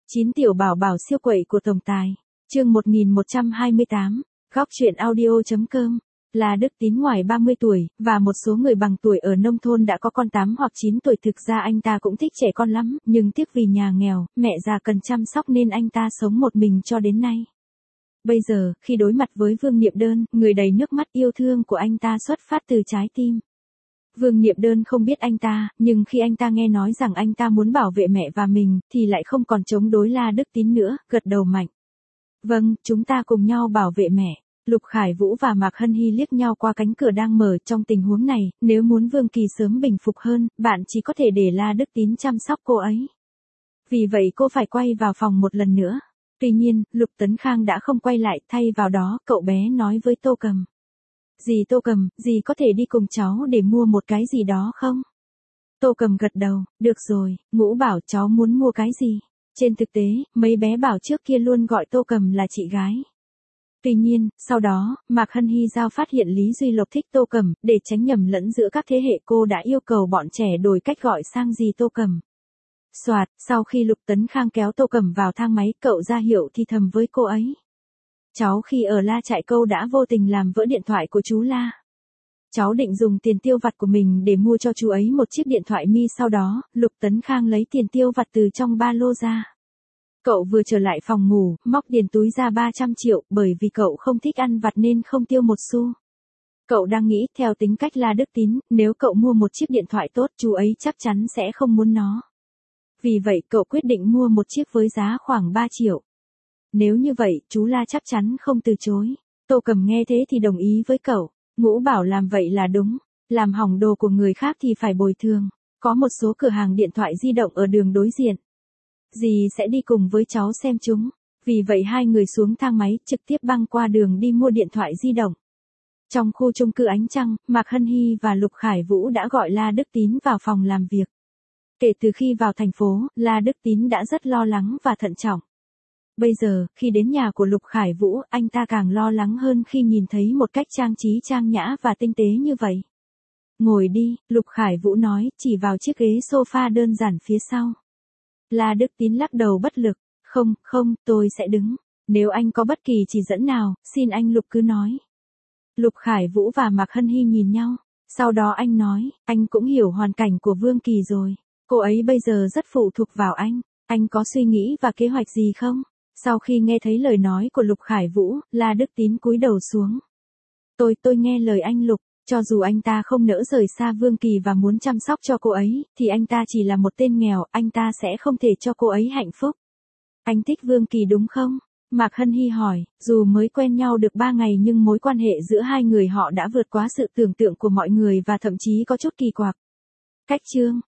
9 tiểu bảo bảo siêu quậy của tổng tài. Chương 1128. Góc truyện audio.com. Là Đức Tín ngoài 30 tuổi, và một số người bằng tuổi ở nông thôn đã có con 8 hoặc 9 tuổi. Thực ra anh ta cũng thích trẻ con lắm, nhưng tiếc vì nhà nghèo, mẹ già cần chăm sóc nên anh ta sống một mình cho đến nay. Bây giờ, khi đối mặt với Vương Niệm Đơn, người đầy nước mắt yêu thương của anh ta xuất phát từ trái tim. Vương Niệm Đơn không biết anh ta, nhưng khi anh ta nghe nói rằng anh ta muốn bảo vệ mẹ và mình, thì lại không còn chống đối La Đức Tín nữa, gật đầu mạnh. Vâng, chúng ta cùng nhau bảo vệ mẹ. Lục Khải Vũ và Mạc Hân Hy liếc nhau qua cánh cửa đang mở. Trong tình huống này, nếu muốn Vương Kỳ sớm bình phục hơn, bạn chỉ có thể để La Đức Tín chăm sóc cô ấy. Vì vậy cô phải quay vào phòng một lần nữa. Tuy nhiên, Lục Tấn Khang đã không quay lại, thay vào đó, cậu bé nói với Tô Cầm. Dì Tô Cầm, dì có thể đi cùng cháu để mua một cái gì đó không? Tô Cầm gật đầu, được rồi, Ngũ bảo cháu muốn mua cái gì? Trên thực tế, mấy bé bảo trước kia luôn gọi Tô Cầm là chị gái. Tuy nhiên, sau đó, Mạc Hân Hy giao phát hiện Lý Duy Lộc thích Tô Cầm, để tránh nhầm lẫn giữa các thế hệ cô đã yêu cầu bọn trẻ đổi cách gọi sang dì Tô Cầm. Soạt, sau khi Lục Tấn Khang kéo Tô Cầm vào thang máy, cậu ra hiệu thì thầm với cô ấy. Cháu khi ở La Trại Câu đã vô tình làm vỡ điện thoại của chú La. Cháu định dùng tiền tiêu vặt của mình để mua cho chú ấy một chiếc điện thoại Mi. Sau đó, Lục Tấn Khang lấy tiền tiêu vặt từ trong ba lô ra. Cậu vừa trở lại phòng ngủ, móc tiền túi ra 300 triệu, bởi vì cậu không thích ăn vặt nên không tiêu một xu. Cậu đang nghĩ, theo tính cách La Đức Tín, nếu cậu mua một chiếc điện thoại tốt, chú ấy chắc chắn sẽ không muốn nó. Vì vậy, cậu quyết định mua một chiếc với giá khoảng 3 triệu. Nếu như vậy, chú La chắc chắn không từ chối. Tô Cầm nghe thế thì đồng ý với cậu. Ngũ bảo làm vậy là đúng. Làm hỏng đồ của người khác thì phải bồi thường. Có một số cửa hàng điện thoại di động ở đường đối diện. Dì sẽ đi cùng với cháu xem chúng. Vì vậy hai người xuống thang máy, trực tiếp băng qua đường đi mua điện thoại di động. Trong khu chung cư Ánh Trăng, Mạc Hân Hy và Lục Khải Vũ đã gọi La Đức Tín vào phòng làm việc. Kể từ khi vào thành phố, La Đức Tín đã rất lo lắng và thận trọng. Bây giờ, khi đến nhà của Lục Khải Vũ, anh ta càng lo lắng hơn khi nhìn thấy một cách trang trí trang nhã và tinh tế như vậy. Ngồi đi, Lục Khải Vũ nói, chỉ vào chiếc ghế sofa đơn giản phía sau. La Đức Tín lắc đầu bất lực. Không, tôi sẽ đứng. Nếu anh có bất kỳ chỉ dẫn nào, xin anh Lục cứ nói. Lục Khải Vũ và Mạc Hân Hy nhìn nhau. Sau đó anh nói, anh cũng hiểu hoàn cảnh của Vương Kỳ rồi. Cô ấy bây giờ rất phụ thuộc vào anh. Anh có suy nghĩ và kế hoạch gì không? Sau khi nghe thấy lời nói của Lục Khải Vũ, La Đức Tín cúi đầu xuống. Tôi nghe lời anh Lục, cho dù anh ta không nỡ rời xa Vương Kỳ và muốn chăm sóc cho cô ấy, thì anh ta chỉ là một tên nghèo, anh ta sẽ không thể cho cô ấy hạnh phúc. Anh thích Vương Kỳ đúng không? Mạc Hân Hy hỏi, dù mới quen nhau được 3 ngày nhưng mối quan hệ giữa hai người họ đã vượt quá sự tưởng tượng của mọi người và thậm chí có chút kỳ quặc. Cách chương